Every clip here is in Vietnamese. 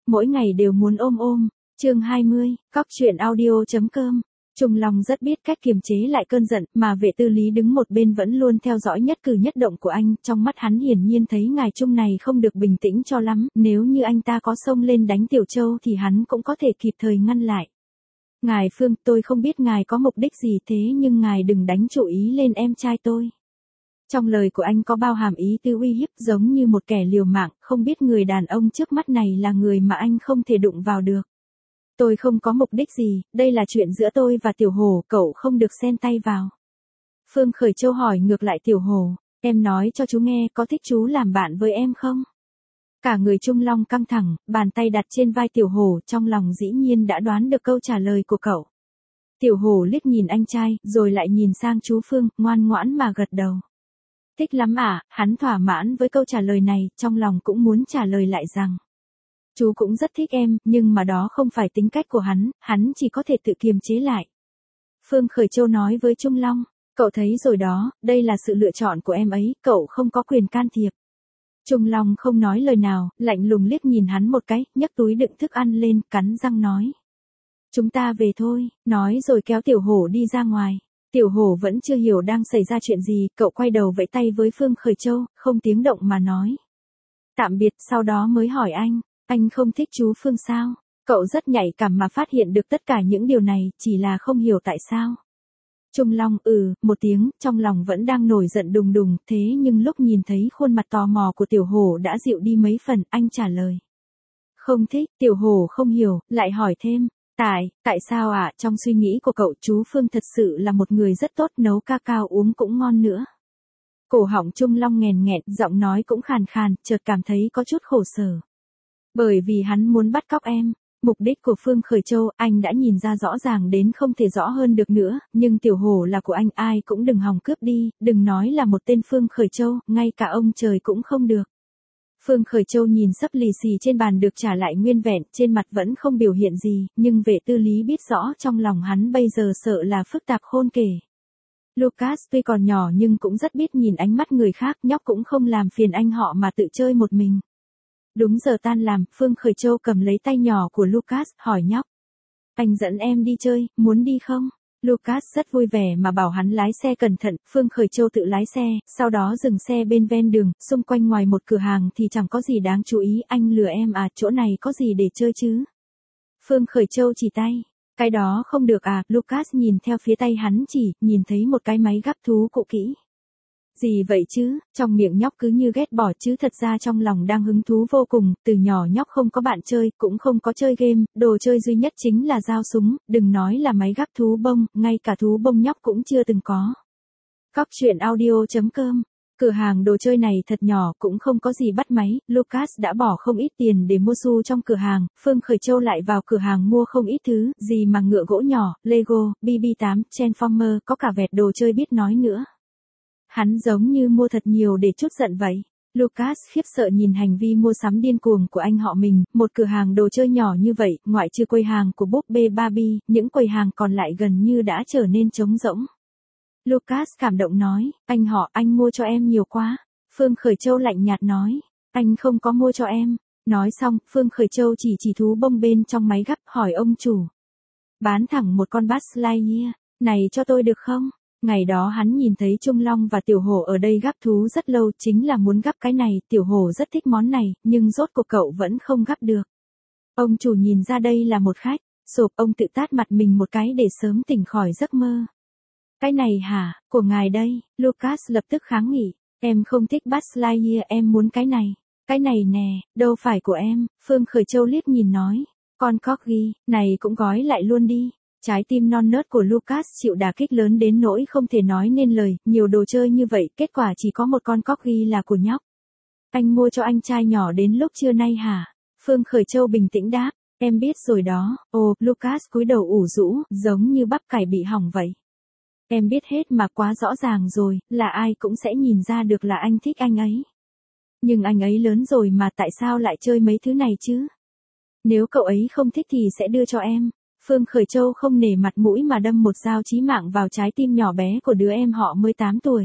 mỗi ngày đều muốn ôm ôm. Chương 20, Cóc truyện audio.com. Trung Long rất biết cách kiềm chế lại cơn giận, mà Vệ Tư Lý đứng một bên vẫn luôn theo dõi nhất cử nhất động của anh, trong mắt hắn hiển nhiên thấy ngài Trung này không được bình tĩnh cho lắm, nếu như anh ta có xông lên đánh Tiểu Châu thì hắn cũng có thể kịp thời ngăn lại. Ngài Phương, tôi không biết ngài có mục đích gì thế nhưng ngài đừng đánh chủ ý lên em trai tôi. Trong lời của anh có bao hàm ý tư uy hiếp giống như một kẻ liều mạng, không biết người đàn ông trước mắt này là người mà anh không thể đụng vào được. Tôi không có mục đích gì, đây là chuyện giữa tôi và Tiểu Hổ, cậu không được xen tay vào. Phương Khởi Châu hỏi ngược lại Tiểu Hổ, em nói cho chú nghe có thích chú làm bạn với em không? Cả người Trung Long căng thẳng, bàn tay đặt trên vai Tiểu Hổ, trong lòng dĩ nhiên đã đoán được câu trả lời của cậu. Tiểu Hổ liếc nhìn anh trai, rồi lại nhìn sang chú Phương, ngoan ngoãn mà gật đầu. Thích lắm à, hắn thỏa mãn với câu trả lời này, trong lòng cũng muốn trả lời lại rằng. Chú cũng rất thích em, nhưng mà đó không phải tính cách của hắn chỉ có thể tự kiềm chế lại. Phương Khởi Châu nói với Trung Long, cậu thấy rồi đó, đây là sự lựa chọn của em ấy, cậu không có quyền can thiệp. Trung Long không nói lời nào, lạnh lùng liếc nhìn hắn một cái, nhấc túi đựng thức ăn lên, cắn răng nói. Chúng ta về thôi, nói rồi kéo Tiểu Hổ đi ra ngoài. Tiểu Hổ vẫn chưa hiểu đang xảy ra chuyện gì, cậu quay đầu vẫy tay với Phương Khởi Châu, không tiếng động mà nói. Tạm biệt, sau đó mới hỏi anh không thích chú Phương sao? Cậu rất nhạy cảm mà phát hiện được tất cả những điều này, chỉ là không hiểu tại sao. Trung Long một tiếng, trong lòng vẫn đang nổi giận đùng đùng, thế nhưng lúc nhìn thấy khuôn mặt tò mò của Tiểu Hổ đã dịu đi mấy phần, anh trả lời. Không thích, Tiểu Hổ không hiểu, lại hỏi thêm. Tại sao ạ? Trong suy nghĩ của cậu chú Phương thật sự là một người rất tốt, nấu ca cao uống cũng ngon nữa. Cổ họng Trung Long nghèn nghẹn, giọng nói cũng khàn khàn, chợt cảm thấy có chút khổ sở. Bởi vì hắn muốn bắt cóc em. Mục đích của Phương Khởi Châu, anh đã nhìn ra rõ ràng đến không thể rõ hơn được nữa, nhưng Tiểu Hổ là của anh, ai cũng đừng hòng cướp đi, đừng nói là một tên Phương Khởi Châu, ngay cả ông trời cũng không được. Phương Khởi Châu nhìn sấp lì xì trên bàn được trả lại nguyên vẹn, trên mặt vẫn không biểu hiện gì, nhưng Vệ Tư Lý biết rõ trong lòng hắn bây giờ sợ là phức tạp khôn kể. Lucas tuy còn nhỏ nhưng cũng rất biết nhìn ánh mắt người khác, nhóc cũng không làm phiền anh họ mà tự chơi một mình. Đúng giờ tan làm, Phương Khởi Châu cầm lấy tay nhỏ của Lucas, hỏi nhóc. Anh dẫn em đi chơi, muốn đi không? Lucas rất vui vẻ mà bảo hắn lái xe cẩn thận, Phương Khởi Châu tự lái xe, sau đó dừng xe bên ven đường, xung quanh ngoài một cửa hàng thì chẳng có gì đáng chú ý, anh lừa em à, chỗ này có gì để chơi chứ? Phương Khởi Châu chỉ tay. Cái đó không được à, Lucas nhìn theo phía tay hắn chỉ, nhìn thấy một cái máy gắp thú cũ kỹ. Gì vậy chứ, trong miệng nhóc cứ như ghét bỏ chứ thật ra trong lòng đang hứng thú vô cùng, từ nhỏ nhóc không có bạn chơi, cũng không có chơi game, đồ chơi duy nhất chính là dao súng, đừng nói là máy gắp thú bông, ngay cả thú bông nhóc cũng chưa từng có. Cóc truyện audio.com. Cửa hàng đồ chơi này thật nhỏ, cũng không có gì bắt máy, Lucas đã bỏ không ít tiền để mua xu trong cửa hàng, Phương Khởi Châu lại vào cửa hàng mua không ít thứ, gì mà ngựa gỗ nhỏ, Lego, BB8, Transformer, có cả vẹt đồ chơi biết nói nữa. Hắn giống như mua thật nhiều để chút giận vậy. Lucas khiếp sợ nhìn hành vi mua sắm điên cuồng của anh họ mình, một cửa hàng đồ chơi nhỏ như vậy, ngoại trừ quầy hàng của búp bê Barbie, những quầy hàng còn lại gần như đã trở nên trống rỗng. Lucas cảm động nói, anh họ, anh mua cho em nhiều quá. Phương Khởi Châu lạnh nhạt nói, anh không có mua cho em. Nói xong, Phương Khởi Châu chỉ thú bông bên trong máy gắp, hỏi ông chủ. Bán thẳng một con Buzz Lightyear, này cho tôi được không? Ngày đó hắn nhìn thấy Trung Long và Tiểu Hổ ở đây gắp thú rất lâu, chính là muốn gắp cái này, Tiểu Hổ rất thích món này, nhưng rốt cuộc cậu vẫn không gắp được. Ông chủ nhìn ra đây là một khách, sộp, ông tự tát mặt mình một cái để sớm tỉnh khỏi giấc mơ. Cái này hả, của ngài đây, Lucas lập tức kháng nghị, em không thích Buzz Lightyear, em muốn cái này. Cái này nè, đâu phải của em, Phương Khởi Châu liếc nhìn nói, con corgi, này cũng gói lại luôn đi. Trái tim non nớt của Lucas chịu đả kích lớn đến nỗi không thể nói nên lời, nhiều đồ chơi như vậy, kết quả chỉ có một con corgi là của nhóc. Anh mua cho anh trai nhỏ đến lúc trưa nay hả? Phương Khởi Châu bình tĩnh đáp, em biết rồi đó. Ồ, Lucas cúi đầu ủ rũ, giống như bắp cải bị hỏng vậy. Em biết hết mà, quá rõ ràng rồi, là ai cũng sẽ nhìn ra được là anh thích anh ấy. Nhưng anh ấy lớn rồi mà, tại sao lại chơi mấy thứ này chứ? Nếu cậu ấy không thích thì sẽ đưa cho em. Phương Khởi Châu không nể mặt mũi mà đâm một dao chí mạng vào trái tim nhỏ bé của đứa em họ mới 8 tuổi.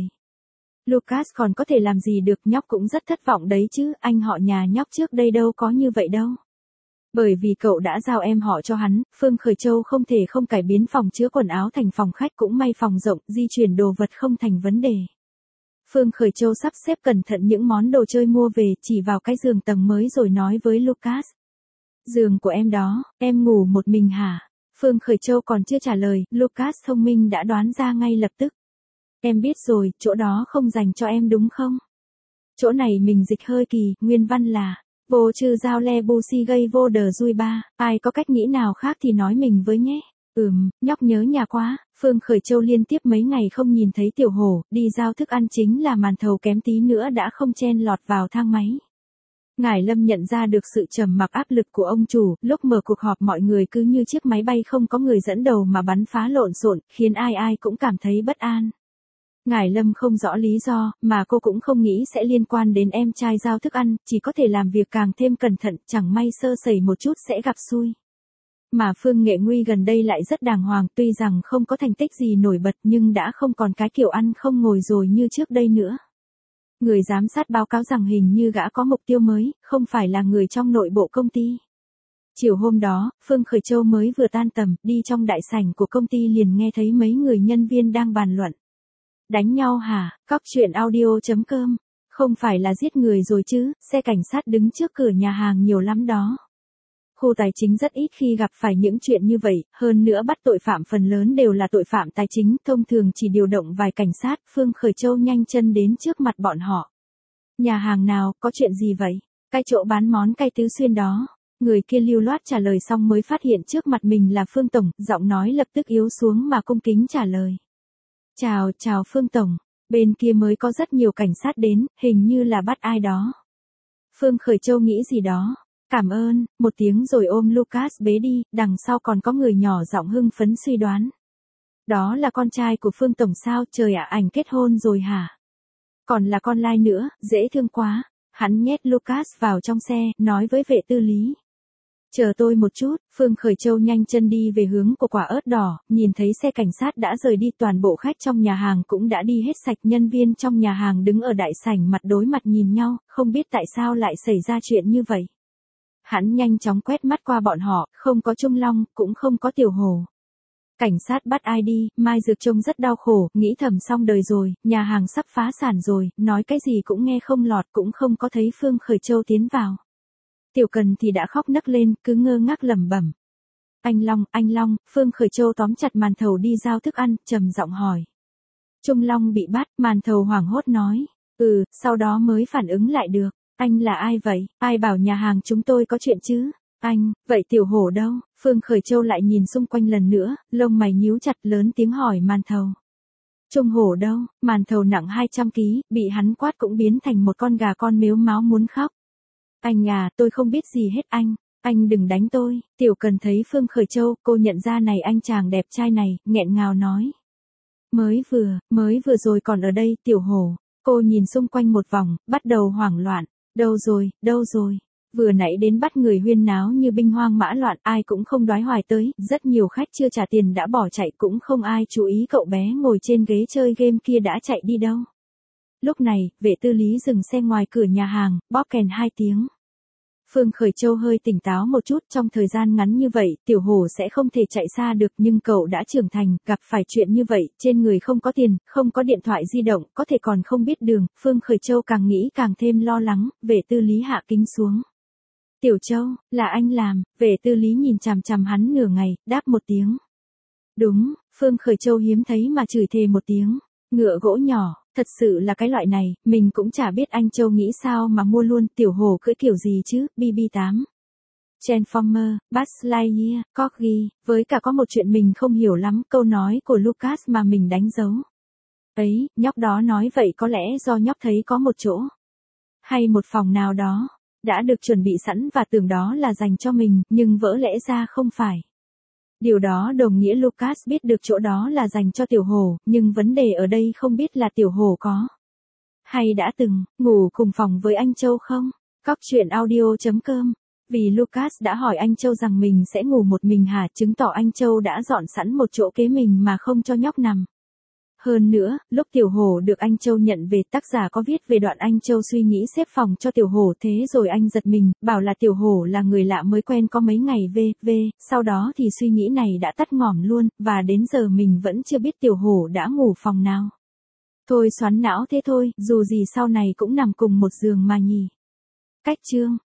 Lucas còn có thể làm gì được, nhóc cũng rất thất vọng đấy chứ, anh họ nhà nhóc trước đây đâu có như vậy đâu. Bởi vì cậu đã giao em họ cho hắn, Phương Khởi Châu không thể không cải biến phòng chứa quần áo thành phòng khách, cũng may phòng rộng, di chuyển đồ vật không thành vấn đề. Phương Khởi Châu sắp xếp cẩn thận những món đồ chơi mua về, chỉ vào cái giường tầng mới rồi nói với Lucas. Giường của em đó, em ngủ một mình hả? Phương Khởi Châu còn chưa trả lời, Lucas thông minh đã đoán ra ngay lập tức. Em biết rồi, chỗ đó không dành cho em đúng không? Chỗ này mình dịch hơi kỳ, nguyên văn là vô trừ giao le bu si gây vô đờ dui ba, ai có cách nghĩ nào khác thì nói mình với nhé. Nhóc nhớ nhà quá. Phương Khởi Châu liên tiếp mấy ngày không nhìn thấy tiểu hổ, đi giao thức ăn chính là màn thầu kém tí nữa đã không chen lọt vào thang máy. Ngải Lâm nhận ra được sự trầm mặc áp lực của ông chủ, lúc mở cuộc họp mọi người cứ như chiếc máy bay không có người dẫn đầu mà bắn phá lộn xộn, khiến ai ai cũng cảm thấy bất an. Ngải Lâm không rõ lý do, mà cô cũng không nghĩ sẽ liên quan đến em trai giao thức ăn, chỉ có thể làm việc càng thêm cẩn thận, chẳng may sơ sẩy một chút sẽ gặp xui. Mà Phương Nghệ Nguy gần đây lại rất đàng hoàng, tuy rằng không có thành tích gì nổi bật nhưng đã không còn cái kiểu ăn không ngồi rồi như trước đây nữa. Người giám sát báo cáo rằng hình như gã có mục tiêu mới, không phải là người trong nội bộ công ty. Chiều hôm đó, Phương Khởi Châu mới vừa tan tầm, đi trong đại sảnh của công ty liền nghe thấy mấy người nhân viên đang bàn luận. Đánh nhau hả? Cóc truyện audio.com. Không phải là giết người rồi chứ, xe cảnh sát đứng trước cửa nhà hàng nhiều lắm đó. Khu tài chính rất ít khi gặp phải những chuyện như vậy, hơn nữa bắt tội phạm phần lớn đều là tội phạm tài chính, thông thường chỉ điều động vài cảnh sát. Phương Khởi Châu nhanh chân đến trước mặt bọn họ. Nhà hàng nào, có chuyện gì vậy? Cái chỗ bán món cay Tứ Xuyên đó. Người kia lưu loát trả lời xong mới phát hiện trước mặt mình là Phương Tổng, giọng nói lập tức yếu xuống mà cung kính trả lời. Chào Phương Tổng, bên kia mới có rất nhiều cảnh sát đến, hình như là bắt ai đó. Phương Khởi Châu nghĩ gì đó. Cảm ơn, một tiếng rồi ôm Lucas bế đi, đằng sau còn có người nhỏ giọng hưng phấn suy đoán. Đó là con trai của Phương Tổng sao, trời ạ, ảnh kết hôn rồi hả? Còn là con lai nữa, dễ thương quá. Hắn nhét Lucas vào trong xe, nói với vệ tư lý. Chờ tôi một chút. Phương Khởi Châu nhanh chân đi về hướng của quả ớt đỏ, nhìn thấy xe cảnh sát đã rời đi, toàn bộ khách trong nhà hàng cũng đã đi hết sạch, nhân viên trong nhà hàng đứng ở đại sảnh mặt đối mặt nhìn nhau, không biết tại sao lại xảy ra chuyện như vậy. Hắn nhanh chóng quét mắt qua bọn họ, không có Trung Long, cũng không có Tiểu Hổ. Cảnh sát bắt ai đi, Mai Dược trông rất đau khổ, nghĩ thầm xong đời rồi, nhà hàng sắp phá sản rồi, nói cái gì cũng nghe không lọt, cũng không có thấy Phương Khởi Châu tiến vào. Tiểu Cần thì đã khóc nấc lên, cứ ngơ ngác lẩm bẩm. Anh Long, Phương Khởi Châu tóm chặt màn thầu đi giao thức ăn, trầm giọng hỏi. Trung Long bị bắt, màn thầu hoảng hốt nói. Sau đó mới phản ứng lại được. Anh là ai vậy? Ai bảo nhà hàng chúng tôi có chuyện chứ? Anh, vậy Tiểu Hổ đâu? Phương Khởi Châu lại nhìn xung quanh lần nữa, lông mày nhíu chặt, lớn tiếng hỏi màn thầu. Trung Hổ đâu? Màn thầu nặng 200 kg, bị hắn quát cũng biến thành một con gà con mếu máo muốn khóc. Anh à, tôi không biết gì hết anh đừng đánh tôi. Tiểu Cần thấy Phương Khởi Châu, cô nhận ra này anh chàng đẹp trai này, nghẹn ngào nói. Mới vừa rồi còn ở đây, Tiểu Hổ. Cô nhìn xung quanh một vòng, bắt đầu hoảng loạn. Đâu rồi? Vừa nãy đến bắt người huyên náo như binh hoang mã loạn, ai cũng không đoái hoài tới, rất nhiều khách chưa trả tiền đã bỏ chạy, cũng không ai chú ý cậu bé ngồi trên ghế chơi game kia đã chạy đi đâu. Lúc này, vệ tư lý dừng xe ngoài cửa nhà hàng, bóp kèn 2 tiếng. Phương Khởi Châu hơi tỉnh táo một chút, trong thời gian ngắn như vậy, Tiểu Hổ sẽ không thể chạy xa được, nhưng cậu đã trưởng thành, gặp phải chuyện như vậy, trên người không có tiền, không có điện thoại di động, có thể còn không biết đường. Phương Khởi Châu càng nghĩ càng thêm lo lắng, vệ tư lý hạ kính xuống. Tiểu Châu, là anh làm. Vệ tư lý nhìn chằm chằm hắn nửa ngày, đáp một tiếng. Đúng. Phương Khởi Châu hiếm thấy mà chửi thề một tiếng. Ngựa gỗ nhỏ, thật sự là cái loại này, mình cũng chả biết anh Châu nghĩ sao mà mua luôn. Tiểu Hổ cưỡi kiểu gì chứ, BB8. Transformer, Buzz Lightyear, Corgi, với cả có một chuyện mình không hiểu lắm, câu nói của Lucas mà mình đánh dấu. Ấy, nhóc đó nói vậy có lẽ do nhóc thấy có một chỗ, hay một phòng nào đó, đã được chuẩn bị sẵn và tưởng đó là dành cho mình, nhưng vỡ lẽ ra không phải. Điều đó đồng nghĩa Lucas biết được chỗ đó là dành cho Tiểu Hổ, nhưng vấn đề ở đây không biết là Tiểu Hổ có hay đã từng ngủ cùng phòng với anh Châu không? Cóc truyện audio.com. Vì Lucas đã hỏi anh Châu rằng mình sẽ ngủ một mình hả, chứng tỏ anh Châu đã dọn sẵn một chỗ kế mình mà không cho nhóc nằm. Hơn nữa, lúc Tiểu Hổ được anh Châu nhận về, tác giả có viết về đoạn anh Châu suy nghĩ xếp phòng cho Tiểu Hổ, thế rồi anh giật mình, bảo là Tiểu Hổ là người lạ mới quen có mấy ngày sau đó thì suy nghĩ này đã tắt ngỏm luôn, và đến giờ mình vẫn chưa biết Tiểu Hổ đã ngủ phòng nào. Thôi xoắn não thế thôi, dù gì sau này cũng nằm cùng một giường mà nhỉ. Cách chương